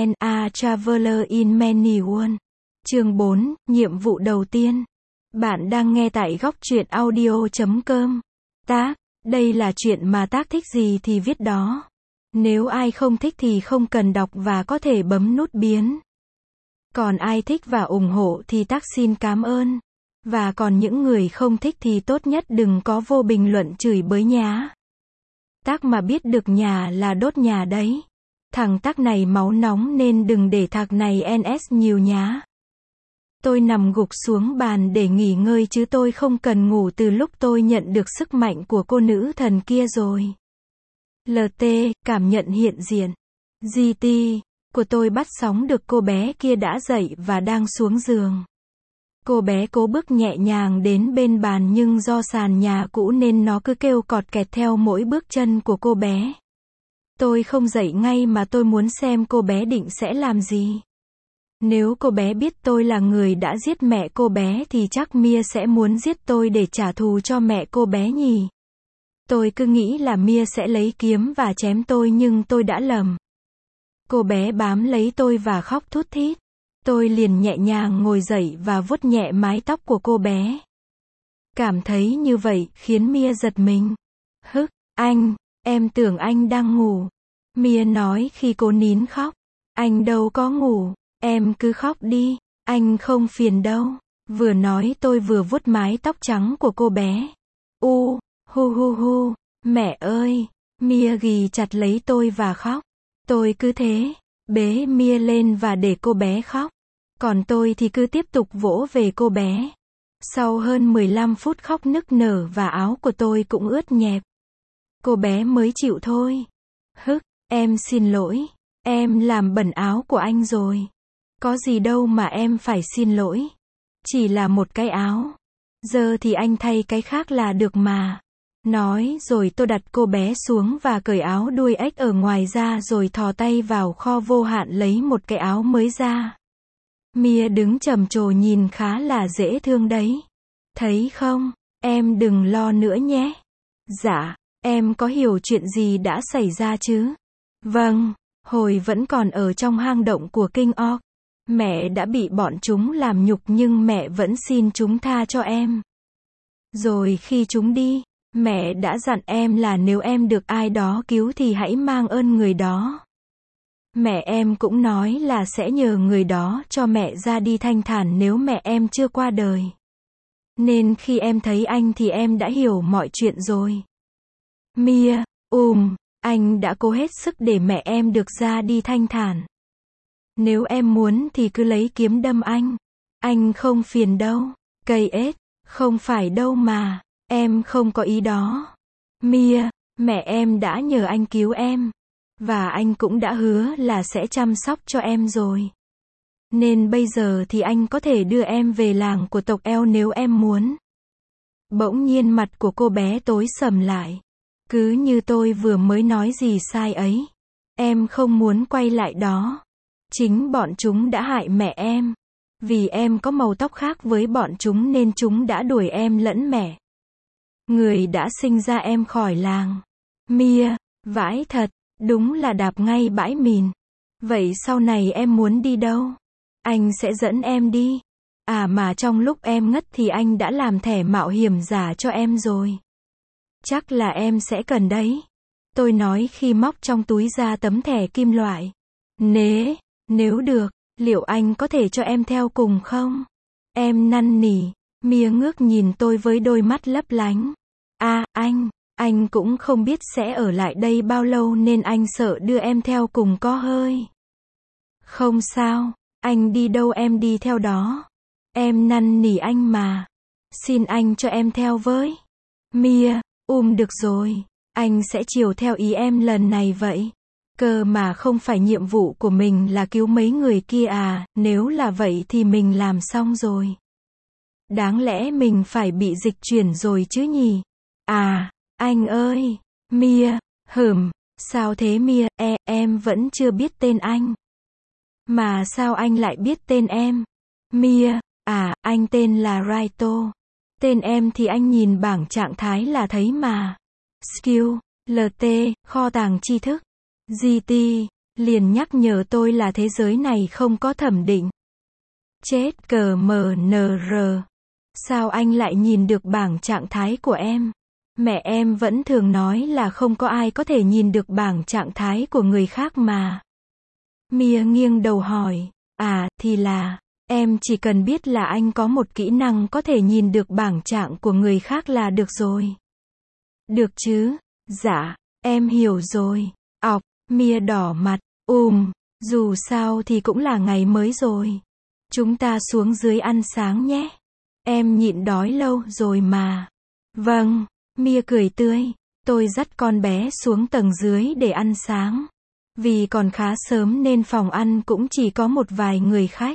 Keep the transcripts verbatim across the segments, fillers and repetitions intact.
Ken, a Traveler in Many Worlds. Chương bốn, nhiệm vụ đầu tiên. Bạn đang nghe tại góc truyện audio chấm com. Tác, đây là chuyện mà Tác thích gì thì viết đó. Nếu ai không thích thì không cần đọc và có thể bấm nút biến. Còn ai thích và ủng hộ thì Tác xin cảm ơn. Và còn những người không thích thì tốt nhất đừng có vô bình luận chửi bới nhá. Tác mà biết được nhà là đốt nhà đấy. Thằng Tác này máu nóng nên đừng để thằng này en ét nhiều nhá. Tôi nằm gục xuống bàn để nghỉ ngơi chứ tôi không cần ngủ từ lúc tôi nhận được sức mạnh của cô nữ thần kia rồi. lờ tê, cảm nhận hiện diện. giê tê, của tôi bắt sóng được cô bé kia đã dậy và đang xuống giường. Cô bé cố bước nhẹ nhàng đến bên bàn nhưng do sàn nhà cũ nên nó cứ kêu cọt kẹt theo mỗi bước chân của cô bé. Tôi không dậy ngay mà tôi muốn xem cô bé định sẽ làm gì. Nếu cô bé biết tôi là người đã giết mẹ cô bé thì chắc Mia sẽ muốn giết tôi để trả thù cho mẹ cô bé nhỉ. Tôi cứ nghĩ là Mia sẽ lấy kiếm và chém tôi nhưng tôi đã lầm. Cô bé bám lấy tôi và khóc thút thít. Tôi liền nhẹ nhàng ngồi dậy và vuốt nhẹ mái tóc của cô bé. Cảm thấy như vậy khiến Mia giật mình. Hức, anh, em tưởng anh đang ngủ. Mia nói khi cô nín khóc. Anh đâu có ngủ, em cứ khóc đi, anh không phiền đâu. Vừa nói tôi vừa vuốt mái tóc trắng của cô bé. U, hu hu hu, mẹ ơi, Mia ghì chặt lấy tôi và khóc. Tôi cứ thế, bế Mia lên và để cô bé khóc. Còn tôi thì cứ tiếp tục vỗ về cô bé. Sau hơn mười lăm phút khóc nức nở và áo của tôi cũng ướt nhẹp. Cô bé mới chịu thôi. Hức, em xin lỗi. Em làm bẩn áo của anh rồi. Có gì đâu mà em phải xin lỗi. Chỉ là một cái áo. Giờ thì anh thay cái khác là được mà. Nói rồi tôi đặt cô bé xuống và cởi áo đuôi ếch ở ngoài ra rồi thò tay vào kho vô hạn lấy một cái áo mới ra. Mia đứng trầm trồ nhìn khá là dễ thương đấy. Thấy không, em đừng lo nữa nhé. Dạ, em có hiểu chuyện gì đã xảy ra chứ? Vâng, hồi vẫn còn ở trong hang động của King Orc. Mẹ đã bị bọn chúng làm nhục nhưng mẹ vẫn xin chúng tha cho em. Rồi khi chúng đi, mẹ đã dặn em là nếu em được ai đó cứu thì hãy mang ơn người đó. Mẹ em cũng nói là sẽ nhờ người đó cho mẹ ra đi thanh thản nếu mẹ em chưa qua đời. Nên khi em thấy anh thì em đã hiểu mọi chuyện rồi. Mia, ùm, anh đã cố hết sức để mẹ em được ra đi thanh thản. Nếu em muốn thì cứ lấy kiếm đâm anh. Anh không phiền đâu. Cây ếch, không phải đâu mà. Em không có ý đó. Mia, mẹ em đã nhờ anh cứu em. Và anh cũng đã hứa là sẽ chăm sóc cho em rồi. Nên bây giờ thì anh có thể đưa em về làng của tộc eo nếu em muốn. Bỗng nhiên mặt của cô bé tối sầm lại. Cứ như tôi vừa mới nói gì sai ấy. Em không muốn quay lại đó. Chính bọn chúng đã hại mẹ em. Vì em có màu tóc khác với bọn chúng nên chúng đã đuổi em lẫn mẹ. Người đã sinh ra em khỏi làng. Mia, vãi thật. Đúng là đạp ngay bãi mìn. Vậy sau này em muốn đi đâu? Anh sẽ dẫn em đi. À mà trong lúc em ngất thì anh đã làm thẻ mạo hiểm giả cho em rồi. Chắc là em sẽ cần đấy. Tôi nói khi móc trong túi ra tấm thẻ kim loại. Nế, nếu được, liệu anh có thể cho em theo cùng không? Em năn nỉ. Mia ngước nhìn tôi với đôi mắt lấp lánh. À, anh. Anh cũng không biết sẽ ở lại đây bao lâu nên anh sợ đưa em theo cùng có hơi. Không sao, anh đi đâu em đi theo đó. Em năn nỉ anh mà. Xin anh cho em theo với. Mia, um được rồi, anh sẽ chiều theo ý em lần này vậy. Cơ mà không phải nhiệm vụ của mình là cứu mấy người kia à, nếu là vậy thì mình làm xong rồi. Đáng lẽ mình phải bị dịch chuyển rồi chứ nhỉ? À. Anh ơi, Mia, hửm, sao thế Mia, e, em vẫn chưa biết tên anh. Mà sao anh lại biết tên em? Mia, à, anh tên là Raito. Tên em thì anh nhìn bảng trạng thái là thấy mà. Skill, lờ tê, kho tàng tri thức. giê tê, liền nhắc nhở tôi là thế giới này không có thẩm định. Chết cờ mờ nờ rờ. Sao anh lại nhìn được bảng trạng thái của em? Mẹ em vẫn thường nói là không có ai có thể nhìn được bảng trạng thái của người khác mà. Mia nghiêng đầu hỏi, à, thì là, em chỉ cần biết là anh có một kỹ năng có thể nhìn được bảng trạng của người khác là được rồi. Được chứ? Dạ, em hiểu rồi. Ọc, Mia đỏ mặt, ùm, dù sao thì cũng là ngày mới rồi. Chúng ta xuống dưới ăn sáng nhé. Em nhịn đói lâu rồi mà. Vâng, Mia cười tươi. Tôi dắt con bé xuống tầng dưới để ăn sáng. Vì còn khá sớm nên phòng ăn cũng chỉ có một vài người khách.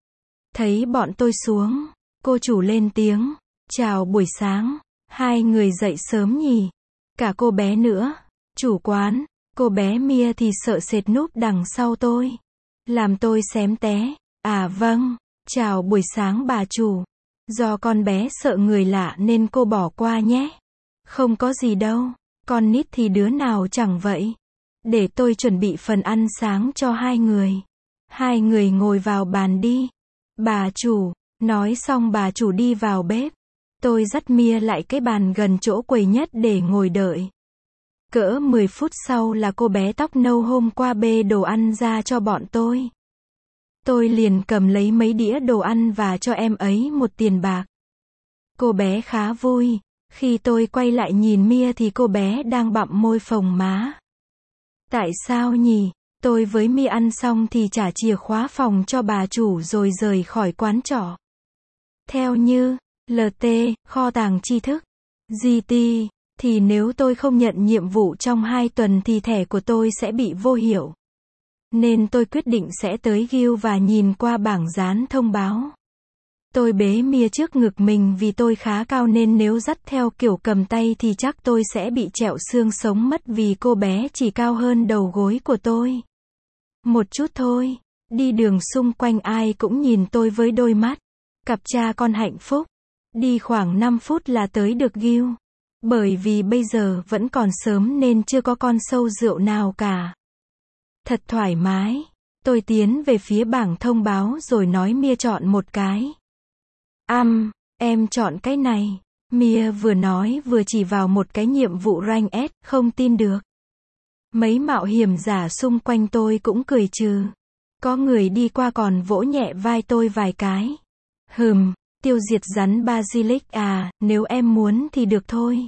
Thấy bọn tôi xuống, cô chủ lên tiếng. Chào buổi sáng. Hai người dậy sớm nhỉ? Cả cô bé nữa. Chủ quán, cô bé Mia thì sợ sệt núp đằng sau tôi. Làm tôi xém té. À vâng, chào buổi sáng bà chủ. Do con bé sợ người lạ nên cô bỏ qua nhé. Không có gì đâu, con nít thì đứa nào chẳng vậy. Để tôi chuẩn bị phần ăn sáng cho hai người. Hai người ngồi vào bàn đi. Bà chủ, nói xong bà chủ đi vào bếp. Tôi dắt Mia lại cái bàn gần chỗ quầy nhất để ngồi đợi. Cỡ mười phút sau là cô bé tóc nâu hôm qua bê đồ ăn ra cho bọn tôi. Tôi liền cầm lấy mấy đĩa đồ ăn và cho em ấy một tiền bạc. Cô bé khá vui. Khi tôi quay lại nhìn Mia thì cô bé đang bặm môi phồng má. Tại sao nhỉ? Tôi với Mia ăn xong thì trả chìa khóa phòng cho bà chủ rồi rời khỏi quán trọ. Theo như lờ tê, kho tàng tri thức, giê tê, thì nếu tôi không nhận nhiệm vụ trong hai tuần thì thẻ của tôi sẽ bị vô hiệu. Nên tôi quyết định sẽ tới Guild và nhìn qua bảng dán thông báo. Tôi bế Mia trước ngực mình vì tôi khá cao nên nếu dắt theo kiểu cầm tay thì chắc tôi sẽ bị trẹo xương sống mất vì cô bé chỉ cao hơn đầu gối của tôi. Một chút thôi. Đi đường xung quanh ai cũng nhìn tôi với đôi mắt. Cặp cha con hạnh phúc. Đi khoảng năm phút là tới được Guild. Bởi vì bây giờ vẫn còn sớm nên chưa có con sâu rượu nào cả. Thật thoải mái. Tôi tiến về phía bảng thông báo rồi nói Mia chọn một cái. Âm, um, em chọn cái này. Mia vừa nói vừa chỉ vào một cái nhiệm vụ rank S, không tin được. Mấy mạo hiểm giả xung quanh tôi cũng cười trừ. Có người đi qua còn vỗ nhẹ vai tôi vài cái. Hừm, tiêu diệt rắn Basilisk à, nếu em muốn thì được thôi.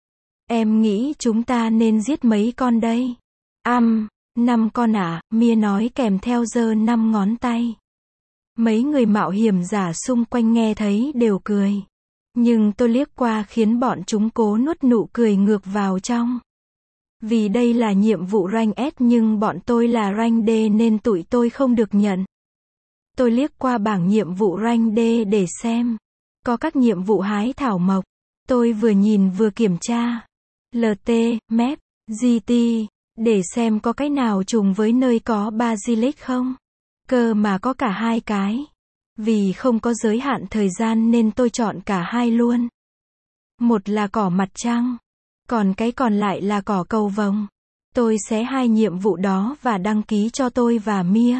Em nghĩ chúng ta nên giết mấy con đây. Âm, um, năm con à, Mia nói kèm theo giơ năm ngón tay. Mấy người mạo hiểm giả xung quanh nghe thấy đều cười. Nhưng tôi liếc qua khiến bọn chúng cố nuốt nụ cười ngược vào trong. Vì đây là nhiệm vụ rank S nhưng bọn tôi là rank D nên tụi tôi không được nhận. Tôi liếc qua bảng nhiệm vụ rank D để xem. Có các nhiệm vụ hái thảo mộc. Tôi vừa nhìn vừa kiểm tra. lờ tê, map, giê tê, để xem có cái nào trùng với nơi có Basilisk không. Cơ mà có cả hai cái. Vì không có giới hạn thời gian nên tôi chọn cả hai luôn. Một là cỏ mặt trăng. Còn cái còn lại là cỏ cầu vồng. Tôi xé hai nhiệm vụ đó và đăng ký cho tôi và Mia.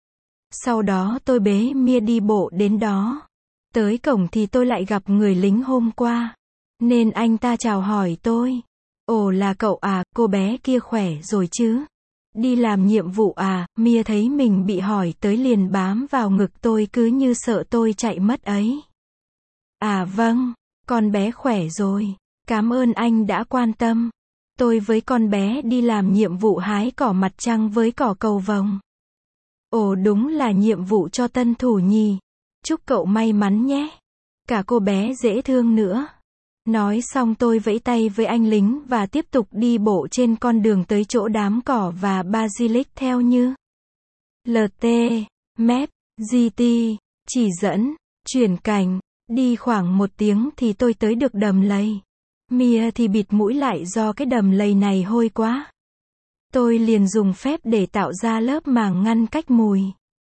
Sau đó tôi bế Mia đi bộ đến đó. Tới cổng thì tôi lại gặp người lính hôm qua. Nên anh ta chào hỏi tôi. Ồ là cậu à, cô bé kia khỏe rồi chứ? Đi làm nhiệm vụ à? Mia thấy mình bị hỏi tới liền bám vào ngực tôi cứ như sợ tôi chạy mất ấy. À vâng, con bé khỏe rồi. Cảm ơn anh đã quan tâm. Tôi với con bé đi làm nhiệm vụ hái cỏ mặt trăng với cỏ cầu vồng. Ồ đúng là nhiệm vụ cho tân thủ nhì. Chúc cậu may mắn nhé. Cả cô bé dễ thương nữa. Nói xong tôi vẫy tay với anh lính và tiếp tục đi bộ trên con đường tới chỗ đám cỏ và Basilisk theo như lờ tê, map, giê tê, chỉ dẫn, chuyển cảnh. Đi khoảng một tiếng thì tôi tới được đầm lầy. Mia thì bịt mũi lại do cái đầm lầy này hôi quá. Tôi liền dùng phép để tạo ra lớp màng ngăn cách mùi.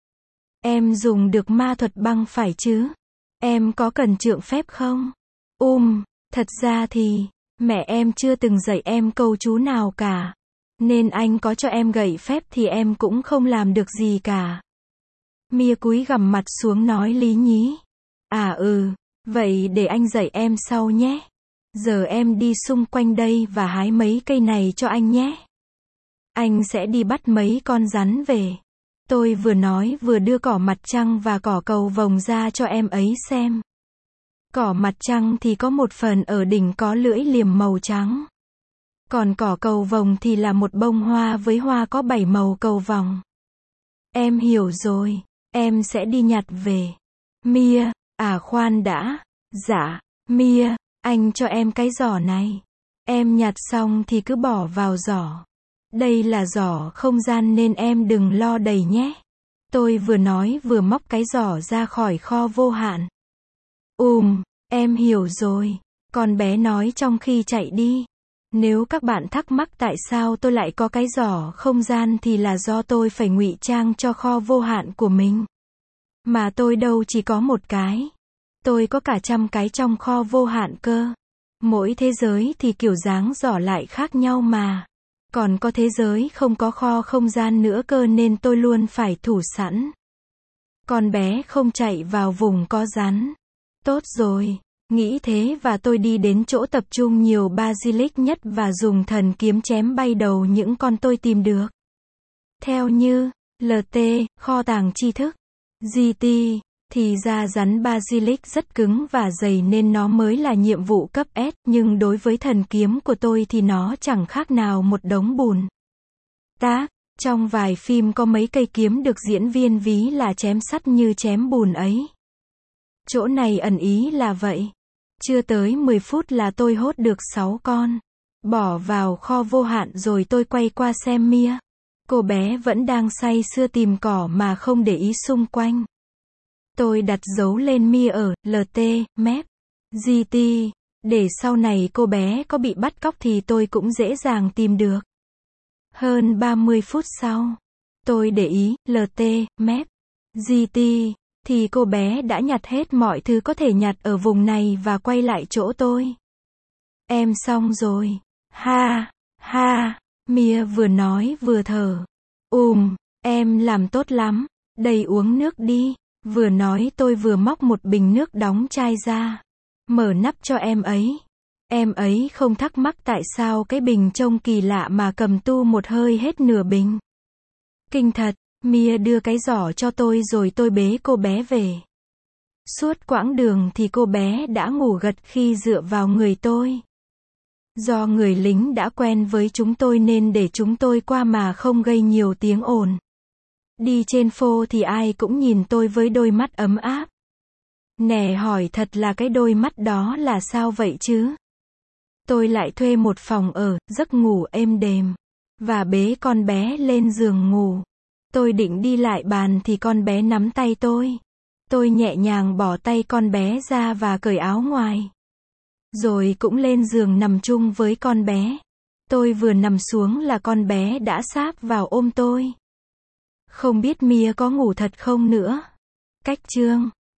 Em dùng được ma thuật băng phải chứ? Em có cần trượng phép không? Um, thật ra thì, mẹ em chưa từng dạy em câu chú nào cả. Nên anh có cho em gậy phép thì em cũng không làm được gì cả. Mia cúi gằm mặt xuống nói lý nhí. À ừ, vậy để anh dạy em sau nhé. Giờ em đi xung quanh đây và hái mấy cây này cho anh nhé. Anh sẽ đi bắt mấy con rắn về. Tôi vừa nói vừa đưa cỏ mặt trăng và cỏ cầu vồng ra cho em ấy xem. Cỏ mặt trăng thì có một phần ở đỉnh có lưỡi liềm màu trắng. Còn cỏ cầu vồng thì là một bông hoa với hoa có bảy màu cầu vồng. Em hiểu rồi, em sẽ đi nhặt về. Mia, à khoan đã. Dạ, Mia, anh cho em cái giỏ này. Em nhặt xong thì cứ bỏ vào giỏ. Đây là giỏ không gian nên em đừng lo đầy nhé. Tôi vừa nói vừa móc cái giỏ ra khỏi kho vô hạn. Ùm, em hiểu rồi. Con bé nói trong khi chạy đi. Nếu các bạn thắc mắc tại sao tôi lại có cái giỏ không gian thì là do tôi phải ngụy trang cho kho vô hạn của mình. Mà tôi đâu chỉ có một cái. Tôi có cả trăm cái trong kho vô hạn cơ. Mỗi thế giới thì kiểu dáng giỏ lại khác nhau mà. Còn có thế giới không có kho không gian nữa cơ nên tôi luôn phải thủ sẵn. Con bé không chạy vào vùng có rắn. Tốt rồi. Nghĩ thế và tôi đi đến chỗ tập trung nhiều basilic nhất và dùng thần kiếm chém bay đầu những con tôi tìm được. Theo như lờ tê, kho tàng tri thức, giê tê, thì ra rắn basilic rất cứng và dày nên nó mới là nhiệm vụ cấp S, nhưng đối với thần kiếm của tôi thì nó chẳng khác nào một đống bùn. Tác, trong vài phim có mấy cây kiếm được diễn viên ví là chém sắt như chém bùn ấy. Chỗ này ẩn ý là vậy. Chưa tới mười phút là tôi hốt được sáu con. Bỏ vào kho vô hạn rồi tôi quay qua xem Mia. Cô bé vẫn đang say sưa tìm cỏ mà không để ý xung quanh. Tôi đặt dấu lên Mia ở lờ tê, map, giê tê, để sau này cô bé có bị bắt cóc thì tôi cũng dễ dàng tìm được. Hơn ba mươi phút sau, tôi để ý lờ tê, map, giê tê, thì cô bé đã nhặt hết mọi thứ có thể nhặt ở vùng này và quay lại chỗ tôi. Em xong rồi. Ha, ha, Mia vừa nói vừa thở. Ùm, em làm tốt lắm. Đây uống nước đi. Vừa nói tôi vừa móc một bình nước đóng chai ra. Mở nắp cho em ấy. Em ấy không thắc mắc tại sao cái bình trông kỳ lạ mà cầm tu một hơi hết nửa bình. Kinh thật. Mia đưa cái giỏ cho tôi rồi tôi bế cô bé về. Suốt quãng đường thì cô bé đã ngủ gật khi dựa vào người tôi. Do người lính đã quen với chúng tôi nên để chúng tôi qua mà không gây nhiều tiếng ồn. Đi trên phố thì ai cũng nhìn tôi với đôi mắt ấm áp. Nè hỏi thật là cái đôi mắt đó là sao vậy chứ? Tôi lại thuê một phòng ở, giấc ngủ êm đềm. Và bế con bé lên giường ngủ. Tôi định đi lại bàn thì con bé nắm tay tôi. Tôi nhẹ nhàng bỏ tay con bé ra và cởi áo ngoài. Rồi cũng lên giường nằm chung với con bé. Tôi vừa nằm xuống là con bé đã sáp vào ôm tôi. Không biết Mia có ngủ thật không nữa. Cách chương